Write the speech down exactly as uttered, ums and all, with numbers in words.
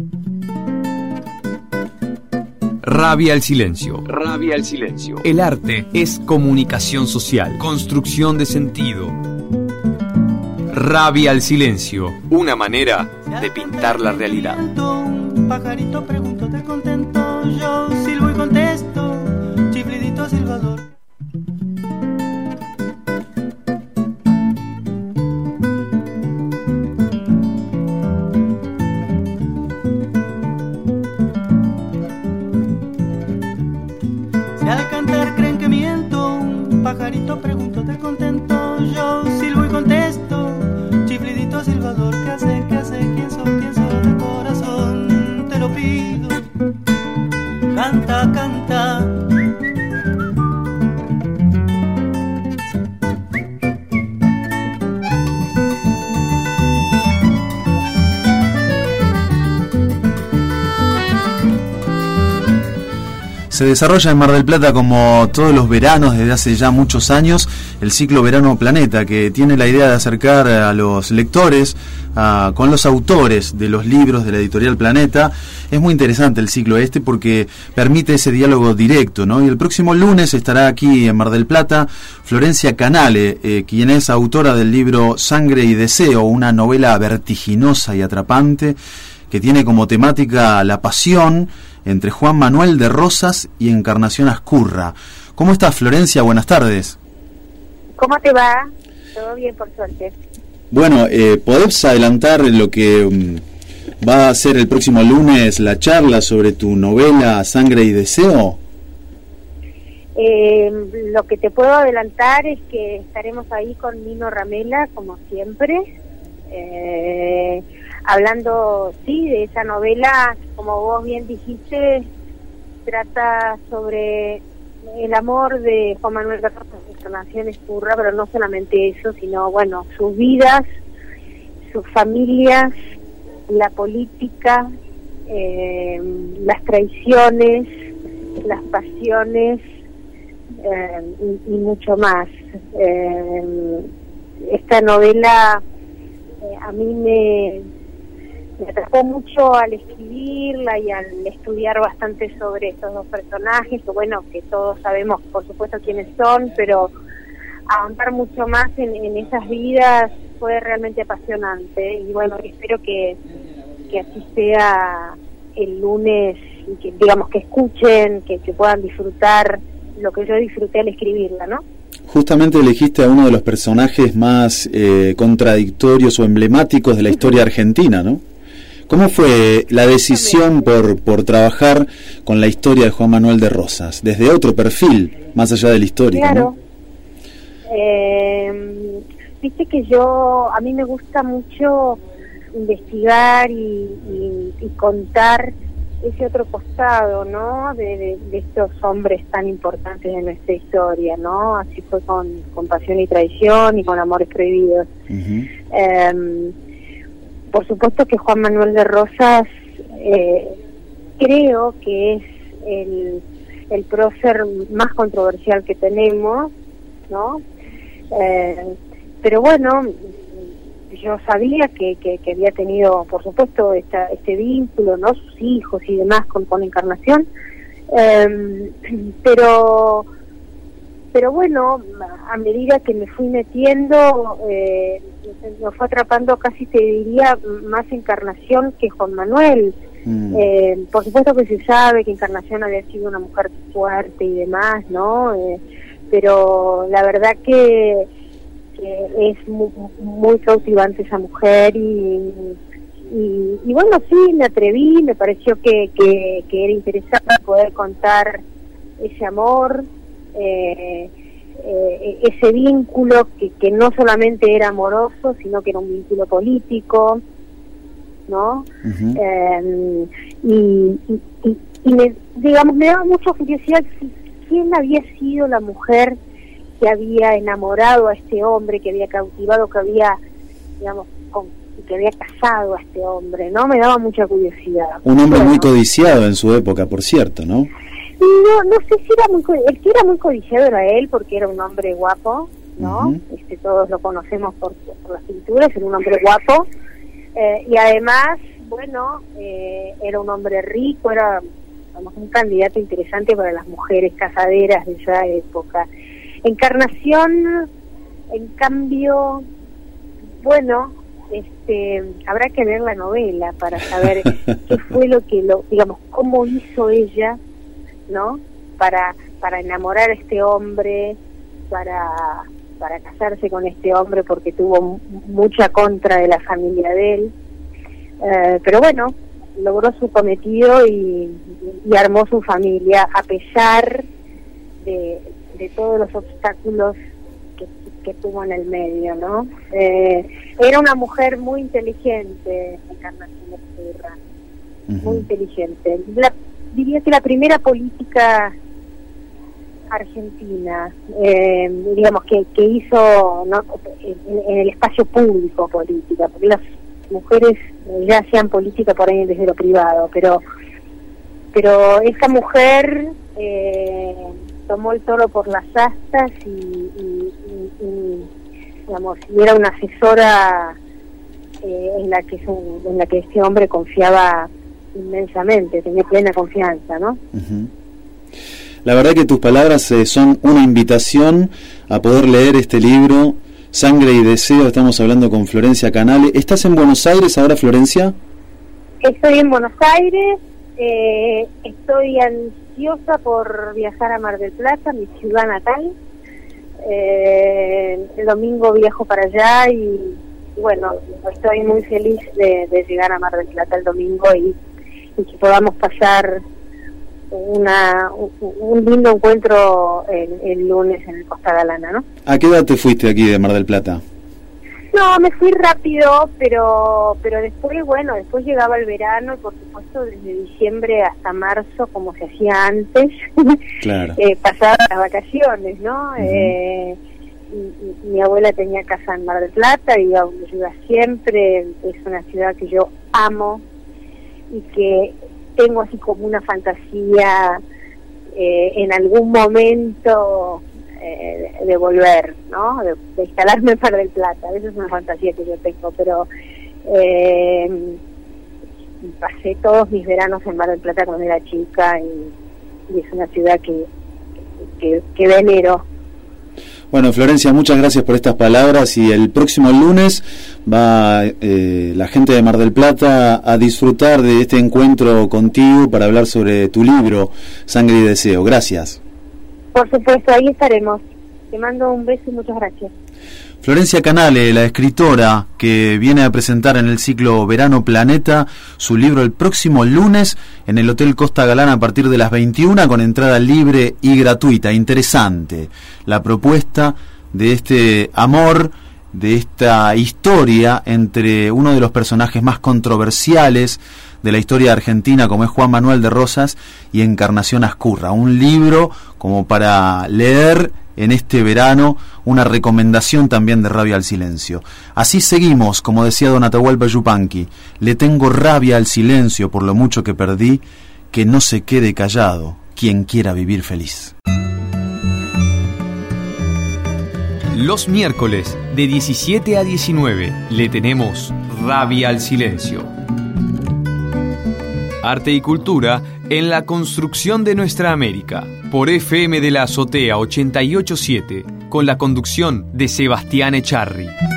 Rabia al silencio. Rabia al silencio. El arte es comunicación social, construcción de sentido. Rabia al silencio. Una manera de pintar la realidad. Un pajarito pregunto, ¿te contento? Yo silbo y contesto, chiflidito silbador. Si al cantar creen que miento, un pajarito pregunto, ¿te contento? Yo silbo y contesto, chiflidito silbador. ¿Qué hace? ¿Qué hace? ¿Quién sos? ¿Quién sos? De corazón te lo pido. Canta, canta. Se desarrolla en Mar del Plata, como todos los veranos desde hace ya muchos años, el ciclo Verano Planeta, que tiene la idea de acercar a los lectores a, con los autores de los libros de la editorial Planeta. Es muy interesante el ciclo este porque permite ese diálogo directo, ¿no? Y el próximo lunes estará aquí en Mar del Plata Florencia Canale, eh, quien es autora del libro Sangre y Deseo, una novela vertiginosa y atrapante que tiene como temática la pasión entre Juan Manuel de Rosas y Encarnación Ascurra. ¿Cómo estás, Florencia? Buenas tardes. ¿Cómo te va? Todo bien, por suerte. Bueno, eh, ¿podés adelantar lo que um, va a ser el próximo lunes la charla sobre tu novela Sangre y Deseo? Eh, lo que te puedo adelantar es que estaremos ahí con Nino Ramela, como siempre, eh, hablando, sí, de esa novela, como vos bien dijiste, trata sobre el amor de Juan Manuel de Rosas y Encarnación Ascurra, pero no solamente eso, sino, bueno, sus vidas, sus familias, la política, eh, las traiciones, las pasiones, eh, y, y mucho más. Eh, esta novela eh, a mí me... me atrapó mucho al escribirla y al estudiar bastante sobre estos dos personajes, que bueno, que todos sabemos por supuesto quiénes son, pero ahondar mucho más en, en esas vidas fue realmente apasionante. Y bueno, espero que, que así sea el lunes, y que digamos que escuchen, que, que puedan disfrutar lo que yo disfruté al escribirla, ¿no? Justamente elegiste a uno de los personajes más eh, contradictorios o emblemáticos de la historia argentina, ¿no? ¿Cómo fue la decisión por, por trabajar con la historia de Juan Manuel de Rosas, desde otro perfil, más allá del histórico? Claro. ¿No? Eh, viste que yo, a mí me gusta mucho investigar y, y, y contar ese otro costado, ¿no? De, de, de estos hombres tan importantes de nuestra historia, ¿no? Así fue con, con Pasión y Traición y con Amores Prohibidos. Uh-huh. Eh, Por supuesto que Juan Manuel de Rosas eh, creo que es el, el prócer más controversial que tenemos, ¿no? Eh, pero bueno, yo sabía que, que, que había tenido, por supuesto, esta, este vínculo, ¿no? Sus hijos y demás con, con Encarnación, eh, pero... Pero bueno, a medida que me fui metiendo, eh, me fue atrapando, casi te diría, más Encarnación que Juan Manuel. Mm. Eh, por supuesto que se sabe que Encarnación había sido una mujer fuerte y demás, ¿no? Eh, pero la verdad que, que es muy, muy cautivante esa mujer y, y, y bueno, sí, me atreví, me pareció que, que, que era interesante poder contar ese amor. Eh, eh, ese vínculo que, que no solamente era amoroso, sino que era un vínculo político, ¿no? Uh-huh. Eh, y, y, y me, digamos, me daba mucha curiosidad quién había sido la mujer que había enamorado a este hombre, que había cautivado, que había, digamos, con, que había casado a este hombre, ¿no? Me daba mucha curiosidad. Un hombre bueno, muy codiciado en su época, por cierto, ¿no? No, no sé si era muy, el que era muy codiciado era él, porque era un hombre guapo, ¿no? Uh-huh. Este, todos lo conocemos por, por las pinturas, era un hombre guapo, eh, y además, bueno, eh, era un hombre rico, era digamos, un candidato interesante para las mujeres casaderas de esa época. Encarnación, en cambio, bueno, este, habrá que leer la novela para saber qué fue lo que, lo, digamos, cómo hizo ella, ¿no? Para para enamorar a este hombre, para para casarse con este hombre, porque tuvo m- mucha contra de la familia de él. Eh, pero bueno, logró su cometido y, y armó su familia a pesar de, de todos los obstáculos que, que tuvo en el medio, ¿no? Eh, era una mujer muy inteligente, Encarnación Echeverría, uh-huh. muy inteligente. La, diría que la primera política argentina, eh, digamos, que, que hizo, ¿no? en, en el espacio público política, porque las mujeres ya hacían política por ahí desde lo privado, pero pero esta mujer eh, tomó el toro por las astas y, y, y, y digamos, y era una asesora eh, en la que su, en la que este hombre confiaba inmensamente, tenía plena confianza, ¿no? Uh-huh. La verdad que tus palabras eh, son una invitación a poder leer este libro, Sangre y Deseo. Estamos hablando con Florencia Canale. ¿Estás en Buenos Aires ahora, Florencia? Estoy en Buenos Aires, eh, estoy ansiosa por viajar a Mar del Plata, mi ciudad natal. Eh, el domingo viajo para allá y, y bueno, estoy muy feliz de, de llegar a Mar del Plata el domingo y, y que podamos pasar una un, un lindo encuentro el, el lunes en el Costa Galana, ¿no? ¿A qué edad te fuiste aquí de Mar del Plata? No, me fui rápido, pero pero después, bueno, después llegaba el verano y por supuesto desde diciembre hasta marzo, como se hacía antes, claro. eh, pasaba las vacaciones, ¿no? Uh-huh. eh, y, y, mi abuela tenía casa en Mar del Plata, iba donde yo iba siempre, es una ciudad que yo amo y que tengo así como una fantasía eh, en algún momento eh, de volver, ¿no? De, de instalarme en Mar del Plata. Esa es una fantasía que yo tengo, pero eh, pasé todos mis veranos en Mar del Plata cuando era chica y, y es una ciudad que, que, que venero. Bueno, Florencia, muchas gracias por estas palabras y el próximo lunes va eh, la gente de Mar del Plata a disfrutar de este encuentro contigo para hablar sobre tu libro, Sangre y Deseo. Gracias. Por supuesto, ahí estaremos. Te mando un beso y muchas gracias. Florencia Canale, la escritora que viene a presentar en el ciclo Verano Planeta su libro el próximo lunes en el Hotel Costa Galana a partir de las veintiuna con entrada libre y gratuita. Interesante la propuesta de este amor, de esta historia entre uno de los personajes más controversiales de la historia argentina como es Juan Manuel de Rosas y Encarnación Ascurra. Un libro como para leer en este verano, una recomendación también de Rabia al Silencio. Así seguimos, como decía don Atahualpa Yupanqui, le tengo rabia al silencio por lo mucho que perdí, que no se quede callado quien quiera vivir feliz. Los miércoles de diecisiete a diecinueve le tenemos Rabia al Silencio. Arte y cultura en la construcción de nuestra América. Por F M de la Azotea ochenta y ocho punto siete, con la conducción de Sebastián Echarri.